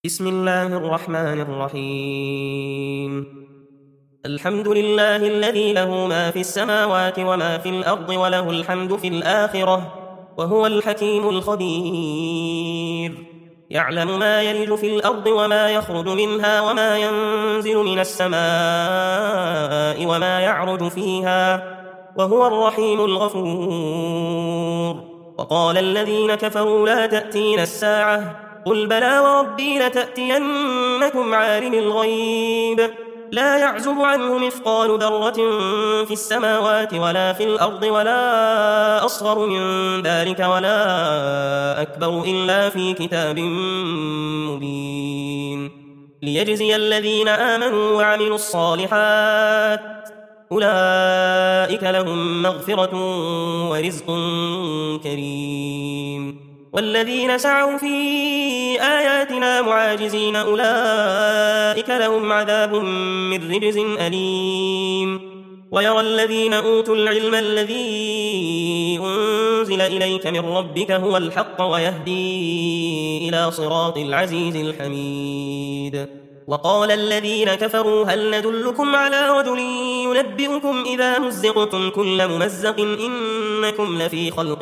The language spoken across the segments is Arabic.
بسم الله الرحمن الرحيم. الحمد لله الذي له ما في السماوات وما في الأرض وله الحمد في الآخرة وهو الحكيم الخبير. يعلم ما يلج في الأرض وما يخرج منها وما ينزل من السماء وما يعرج فيها وهو الرحيم الغفور. وقال الذين كفروا لا تأتينا الساعة قل بلى وربي لتأتينكم عالم الغيب لا يعزب عنه مثقال ذرة في السماوات ولا في الأرض ولا أصغر من ذلك ولا أكبر إلا في كتاب مبين ليجزي الذين آمنوا وعملوا الصالحات أولئك لهم مغفرة ورزق كريم. والذين سعوا في آياتنا معاجزين أولئك لهم عذاب من رجز أليم. ويرى الذين أوتوا العلم الذي أنزل إليك من ربك هو الحق ويهدي إلى صراط العزيز الحميد. وقال الذين كفروا هل ندلكم على رجل ينبئكم إذا مزقتم كل ممزق إنكم لفي خلق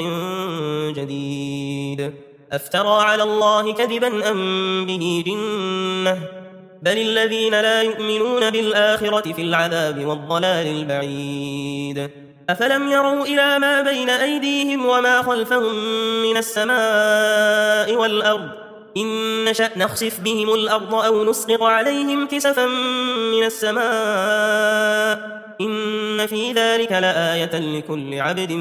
جديد أفترى على الله كذبا أم به جنة بل الذين لا يؤمنون بالآخرة في العذاب والضلال البعيد. أفلم يروا إلى ما بين أيديهم وما خلفهم من السماء والأرض إن نشأ نخسف بهم الأرض أو نسقط عليهم كسفا من السماء إن في ذلك لآية لكل عبد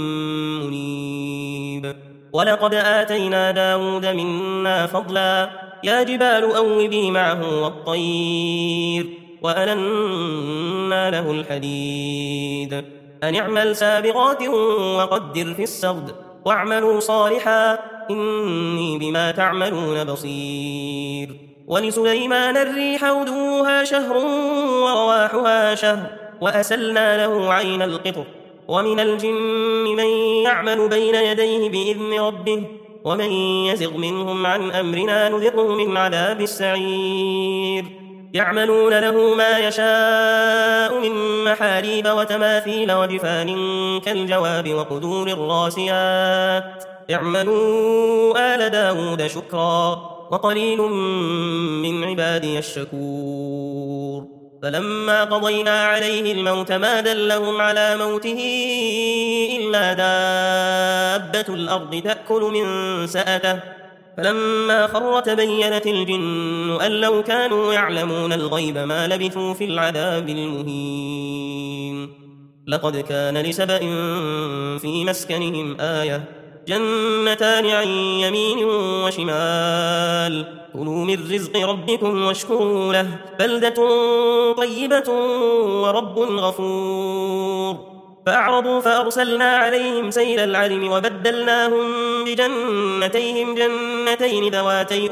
منيب. ولقد آتينا داود منا فضلا يا جبال أوبي معه والطير وألنا له الحديد أن اعمل سابغات وقدر في السرد واعملوا صالحا إني بما تعملون بصير. ولسليمان الريح غدوها شهر ورواحها شهر وأسلنا له عين القطر ومن الجن من يعمل بين يديه بإذن ربه ومن يزغ منهم عن أمرنا نذقه من عذاب السعير. يعملون له ما يشاء من محاريب وتماثيل وجفان كالجواب وقدور الراسيات اعملوا آل داود شكرا وقليل من عبادي الشكور. فلما قضينا عليه الموت ما دلهم على موته إلا دابة الأرض تأكل من سأته فلما خر تبينت الجن أن لو كانوا يعلمون الغيب ما لبثوا في العذاب المهين. لقد كان لسبأ في مسكنهم آية جنتان عن يمين وشمال كلوا من رزق ربكم واشكروا له بلدة طيبة ورب غفور. فأعرضوا فأرسلنا عليهم سيل العرم وبدلناهم بجنتين ذواتي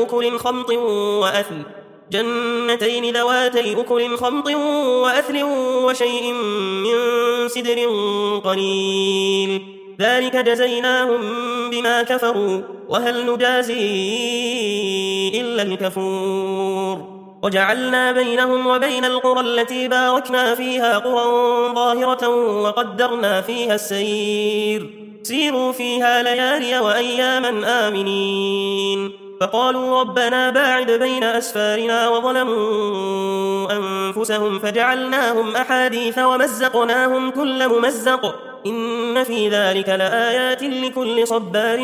أكل خمط وأثل وشيء من سدر قليل ذلك جزيناهم بما كفروا وهل نجازي إلا الكفور. وجعلنا بينهم وبين القرى التي باركنا فيها قرى ظاهرة وقدرنا فيها السير سيروا فيها ليالي وأياما آمنين. فقالوا ربنا باعد بين أسفارنا وظلموا أنفسهم فجعلناهم أحاديث ومزقناهم كل ممزق إن في ذلك لآيات لكل صبار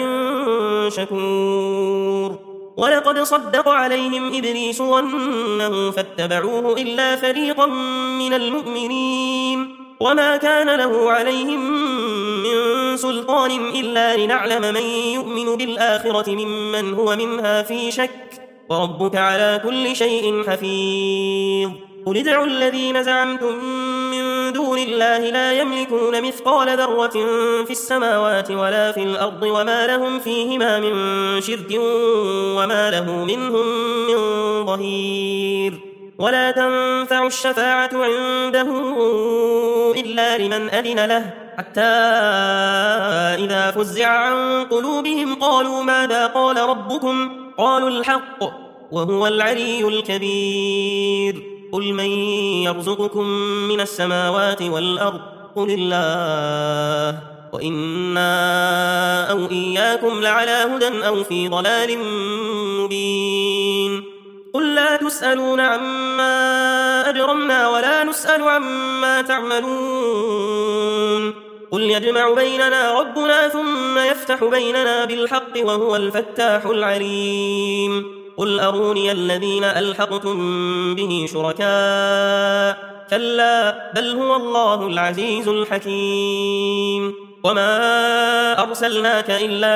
شكور. ولقد صدق عليهم إبليس ظنه فاتبعوه إلا فريقا من المؤمنين وما كان له عليهم من سلطان إلا لنعلم من يؤمن بالآخرة ممن هو منها في شك وربك على كل شيء حفيظ. قل ادعوا الذين زعمتم من دون الله لا يملكون مثقال ذرة في السماوات ولا في الأرض وما لهم فيهما من شرك وما له منهم من ظهير. ولا تنفع الشفاعة عنده إلا لمن أذن له حتى إذا فزع عن قلوبهم قالوا ماذا قال ربكم قالوا الحق وهو العلي الكبير. قل من يرزقكم من السماوات والأرض قل الله وإنا أو إياكم لعلى هدى أو في ضلال مبين. قل لا تسألون عما أجرمنا ولا نسأل عما تعملون. قل يجمع بيننا ربنا ثم يفتح بيننا بالحق وهو الفتاح العليم. قل أروني الذين ألحقتم به شركاء كلا بل هو الله العزيز الحكيم. وما أرسلناك إلا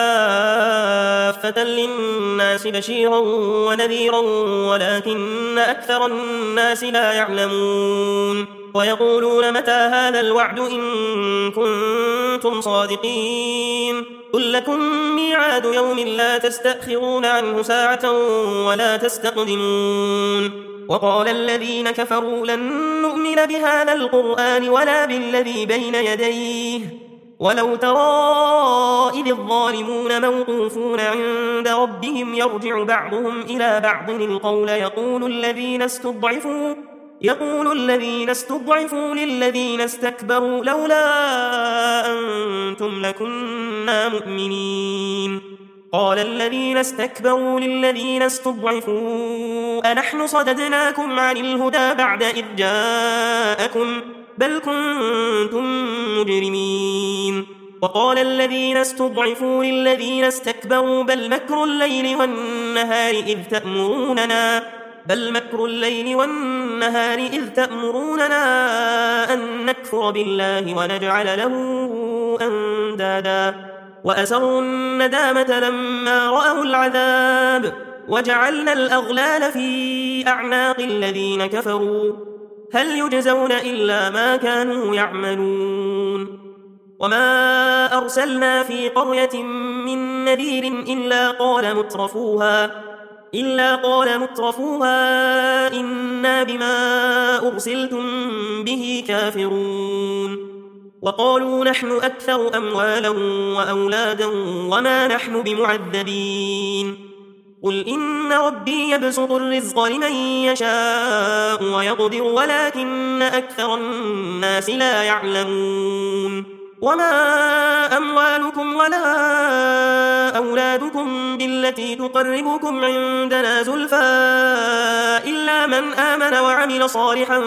كافة للناس بشيرا ونذيرا ولكن أكثر الناس لا يعلمون. ويقولون متى هذا الوعد إن كنتم صادقين. قل لكم ميعاد يوم لا تستأخرون عنه ساعة ولا تستقدمون. وقال الذين كفروا لن نؤمن بهذا القرآن ولا بالذي بين يديه ولو ترى إذ الظالمون موقوفون عند ربهم يرجع بعضهم إلى بعض القول يقول الذين استضعفوا للذين استكبروا لولا أنتم لكنا مؤمنين. قال الذين استكبروا للذين استضعفوا أنحن صددناكم عن الهدى بعد إذ جاءكم بل كنتم مجرمين. وقال الذين استضعفوا للذين استكبروا بل مكر الليل والنهار إذ تأمروننا أن نكفر بالله ونجعل له أندادا وأسروا الندامة لما رأوا العذاب وجعلنا الأغلال في أعناق الذين كفروا هل يجزون إلا ما كانوا يعملون. وما أرسلنا في قرية من نذير إلا قال مترفوها إنا بما أرسلتم به كافرون. وقالوا نحن أكثر أموالا وأولادا وما نحن بمعذبين. قل إن ربي يبسط الرزق لمن يشاء ويقدر ولكن أكثر الناس لا يعلمون. وما أموالكم ولا أولادكم بالتي تقربكم عندنا زلفى إلا من آمن وعمل صالحا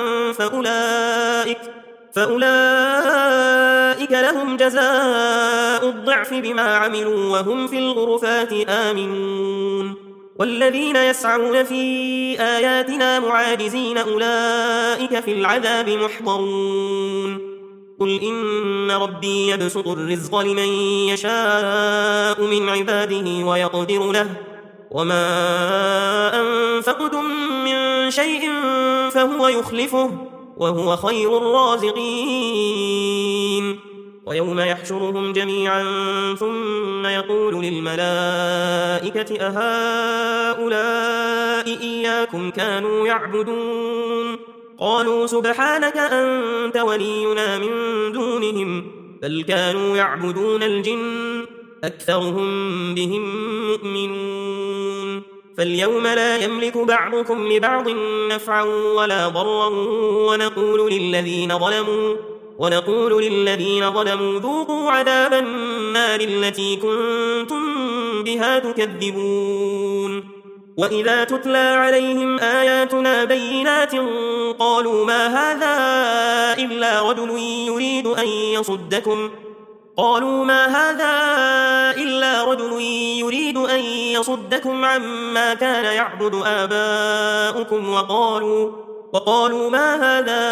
فأولئك لهم جزاء الضعف بما عملوا وهم في الغرفات آمنون. والذين يسعون في آياتنا معاجزين أولئك في العذاب محضرون. قل إن ربي يبسط الرزق لمن يشاء من عباده ويقدر له وما أنفقتم من شيء فهو يخلفه وهو خير الرازقين. ويوم يحشرهم جميعا ثم يقول للملائكة أهؤلاء إياكم كانوا يعبدون قالوا سبحانك أنت ولينا من دونهم بل كانوا يعبدون الجن أكثرهم بهم مؤمنون. فاليوم لا يملك بعضكم لبعض نفعا ولا ضرا ونقول للذين ظلموا ذوقوا عذاب النار التي كنتم بها تكذبون. وإذا تتلى عليهم آياتنا بينات قالوا ما هذا إلا رجل يريد أن يصدكم عما كان يعبد آباؤكم وقالوا ما هذا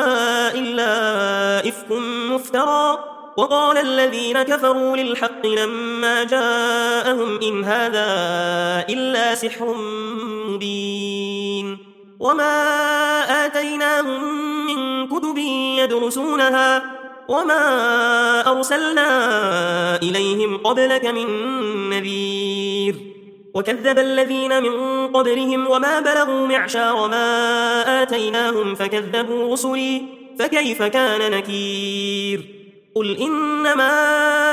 إلا إفك مفترى. وقال الذين كفروا للحق لما جاءهم إن هذا إلا سحر مبين. وما آتيناهم من كتب يدرسونها وما أرسلنا إليهم قبلك من نذير. وكذب الذين من قبلهم وما بلغوا معشار ما آتيناهم فكذبوا رسلي فكيف كان نكير. قل إنما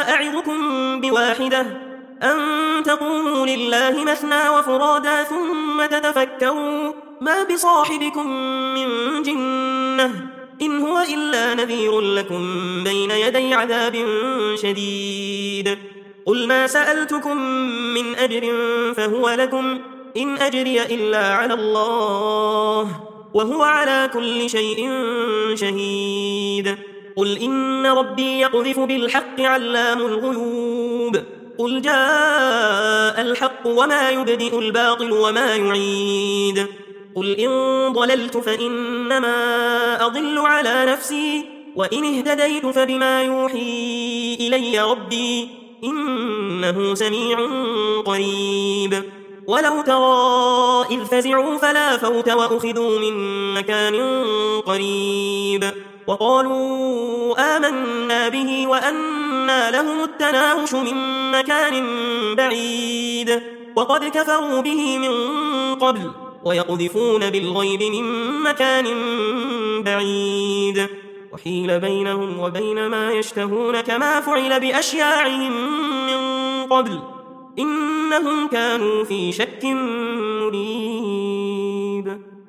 أعظكم بواحدة أن تقوموا لله مثنى وفرادا ثم ثم تتفكروا ما بصاحبكم من جنة إن هو إلا نذير لكم بين يدي عذاب شديد قل ما سألتكم من أجر فهو لكم إن أجري إلا على الله وهو على كل شيء شهيد قل إن ربي يقذف بالحق علام الغيوب قل جاء الحق وما يبدئ الباطل وما يعيد قل إن ضللت فإنما أضل على نفسي وإن اهتديت فبما يوحي إلي ربي إنه سميع قريب ولو ترى إذ فزعوا فلا فوت وأخذوا من مكان قريب وقالوا آمنا به وأنى لهم التناوش من مكان بعيد وقد كفروا به من قبل ويقذفون بالغيب من مكان بعيد وحيل بينهم وبين ما يشتهون كما فعل بأشياعهم من قبل إنهم كانوا في شك مريب